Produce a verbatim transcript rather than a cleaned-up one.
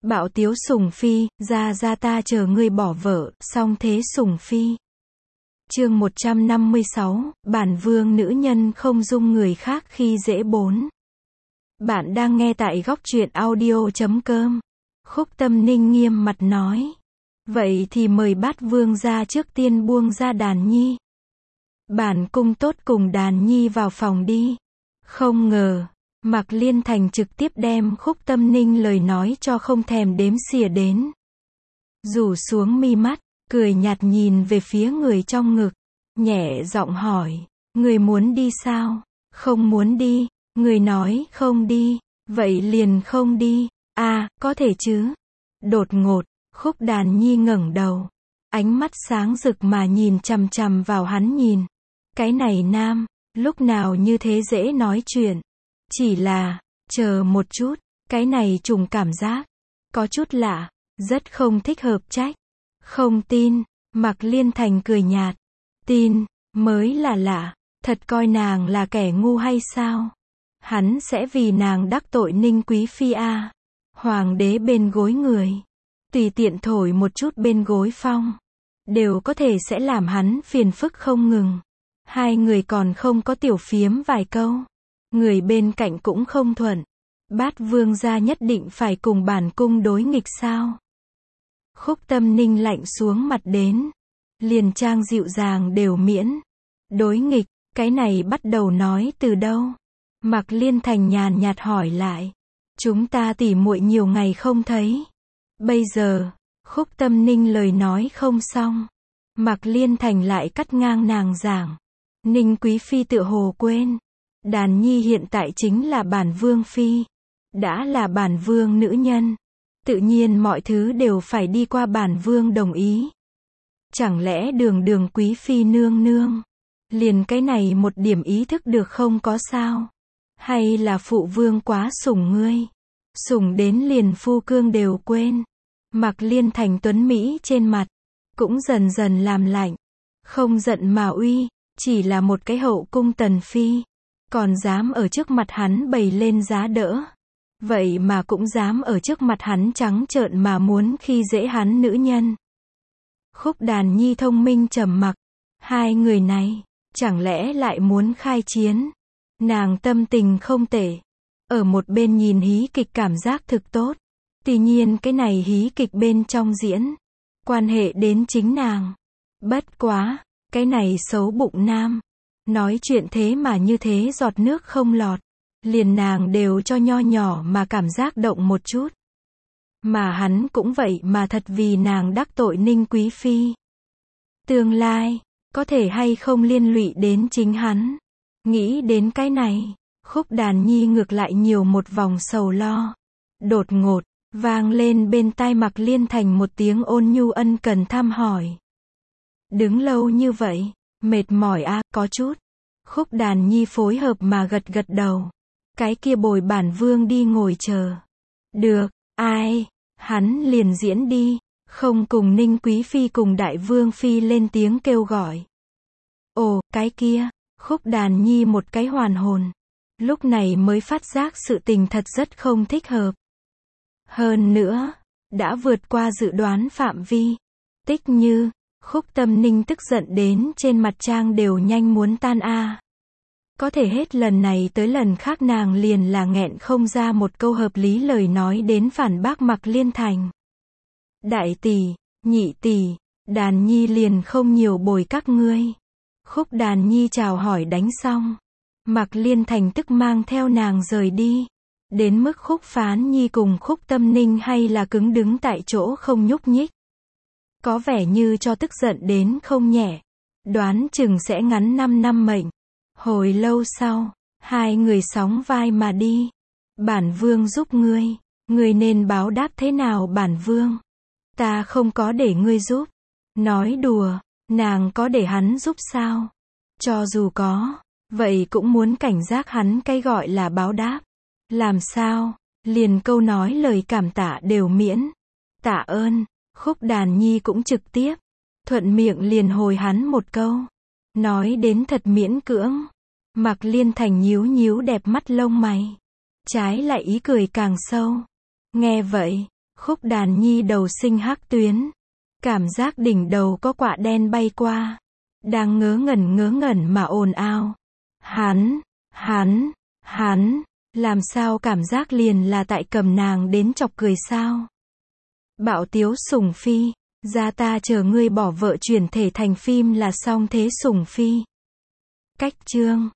Bạo tiếu Sùng Phi, ra ra ta chờ ngươi bỏ vợ, song thế Sùng Phi. Chương một trăm năm mươi sáu, bản vương nữ nhân không dung người khác khi dễ bốn. Bạn đang nghe tại góc truyện audio chấm com. Khúc Tâm Ninh nghiêm mặt nói. Vậy thì mời bát vương ra trước tiên buông ra Đàn Nhi. Bản cung tốt cùng Đàn Nhi vào phòng đi. Không ngờ, Mạc Liên Thành trực tiếp đem Khúc Tâm Ninh lời nói cho không thèm đếm xỉa đến. Rủ xuống mi mắt, cười nhạt nhìn về phía người trong ngực, nhẹ giọng hỏi, người muốn đi sao? Không muốn đi, người nói không đi, vậy liền không đi, à, có thể chứ? Đột ngột, Khúc Đàn Nhi ngẩng đầu, ánh mắt sáng rực mà nhìn chằm chằm vào hắn nhìn. Cái này nam, lúc nào như thế dễ nói chuyện. Chỉ là, chờ một chút, cái này trùng cảm giác, có chút lạ, rất không thích hợp trách. Không tin, Mạc Liên Thành cười nhạt. Tin, mới là lạ, thật coi nàng là kẻ ngu hay sao? Hắn sẽ vì nàng đắc tội Ninh Quý Phi à? Hoàng đế bên gối người, tùy tiện thổi một chút bên gối phong, đều có thể sẽ làm hắn phiền phức không ngừng. Hai người còn không có tiểu phiếm vài câu. Người bên cạnh cũng không thuận. Bát vương gia nhất định phải cùng bản cung đối nghịch sao? Khúc Tâm Ninh lạnh xuống mặt đến. Liền trang dịu dàng đều miễn. Đối nghịch, cái này bắt đầu nói từ đâu? Mạc Liên Thành nhàn nhạt hỏi lại. Chúng ta tỉ muội nhiều ngày không thấy. Bây giờ, Khúc Tâm Ninh lời nói không xong. Mạc Liên Thành lại cắt ngang nàng giảng. Ninh Quý Phi tựa hồ quên. Đàn Nhi hiện tại chính là bản vương phi. Đã là bản vương nữ nhân. Tự nhiên mọi thứ đều phải đi qua bản vương đồng ý. Chẳng lẽ đường đường Quý Phi nương nương. Liền cái này một điểm ý thức được không có sao? Hay là phụ vương quá sủng ngươi? Sủng đến liền phu cương đều quên. Mạc Liên Thành tuấn Mỹ trên mặt. Cũng dần dần làm lạnh. Không giận mà uy. Chỉ là một cái hậu cung tần phi. Còn dám ở trước mặt hắn bày lên giá đỡ. Vậy mà cũng dám ở trước mặt hắn trắng trợn mà muốn khi dễ hắn nữ nhân. Khúc Đàn Nhi thông minh trầm mặc. Hai người này, chẳng lẽ lại muốn khai chiến? Nàng tâm tình không tệ. Ở một bên nhìn hí kịch cảm giác thực tốt. Tuy nhiên cái này hí kịch bên trong diễn. Quan hệ đến chính nàng. Bất quá, cái này xấu bụng nam. Nói chuyện thế mà như thế giọt nước không lọt. Liền nàng đều cho nho nhỏ mà cảm giác động một chút. Mà hắn cũng vậy mà thật vì nàng đắc tội Ninh Quý Phi. Tương lai, có thể hay không liên lụy đến chính hắn. Nghĩ đến cái này, Khúc Đàn Nhi ngược lại nhiều một vòng sầu lo. Đột ngột, vang lên bên tai Mạc Liên Thành một tiếng ôn nhu ân cần thăm hỏi. Đứng lâu như vậy, mệt mỏi à, có chút. Khúc Đàn Nhi phối hợp mà gật gật đầu. Cái kia bồi bản vương đi ngồi chờ. Được, ai, hắn liền diễn đi, không cùng Ninh Quý Phi cùng Đại Vương Phi lên tiếng kêu gọi. Ồ, cái kia, Khúc Đàn Nhi một cái hoàn hồn. Lúc này mới phát giác sự tình thật rất không thích hợp. Hơn nữa, đã vượt qua dự đoán phạm vi. Tích Như, Khúc Tâm Ninh tức giận đến trên mặt trang đều nhanh muốn tan a. À. Có thể hết lần này tới lần khác nàng liền là nghẹn không ra một câu hợp lý lời nói đến phản bác Mạc Liên Thành. Đại tỷ, nhị tỷ, Đàn Nhi liền không nhiều bồi các ngươi. Khúc Đàn Nhi chào hỏi đánh xong. Mạc Liên Thành tức mang theo nàng rời đi. Đến mức Khúc Phán Nhi cùng Khúc Tâm Ninh hay là cứng đứng tại chỗ không nhúc nhích. Có vẻ như cho tức giận đến không nhẹ. Đoán chừng sẽ ngắn năm năm mệnh. Hồi lâu sau, hai người sóng vai mà đi. Bản vương giúp ngươi. Ngươi nên báo đáp thế nào bản vương? Ta không có để ngươi giúp. Nói đùa, nàng có để hắn giúp sao? Cho dù có, vậy cũng muốn cảnh giác hắn cái gọi là báo đáp. Làm sao? Liền câu nói lời cảm tạ đều miễn. Tạ ơn. Khúc Đàn Nhi cũng trực tiếp. Thuận miệng liền hồi hắn một câu. Nói đến thật miễn cưỡng. Mạc Liên Thành nhíu nhíu đẹp mắt lông mày. Trái lại ý cười càng sâu. Nghe vậy, Khúc đàn nhi đầu sinh hắc tuyến. Cảm giác đỉnh đầu có quạ đen bay qua. Đang ngớ ngẩn ngớ ngẩn mà ồn ào. Hắn, hắn, hắn, làm sao cảm giác liền là tại cầm nàng đến chọc cười sao? Bạo tiếu Sùng Phi, gia ta chờ ngươi bỏ vợ chuyển thể thành phim là xong thế Sùng Phi. Cách chương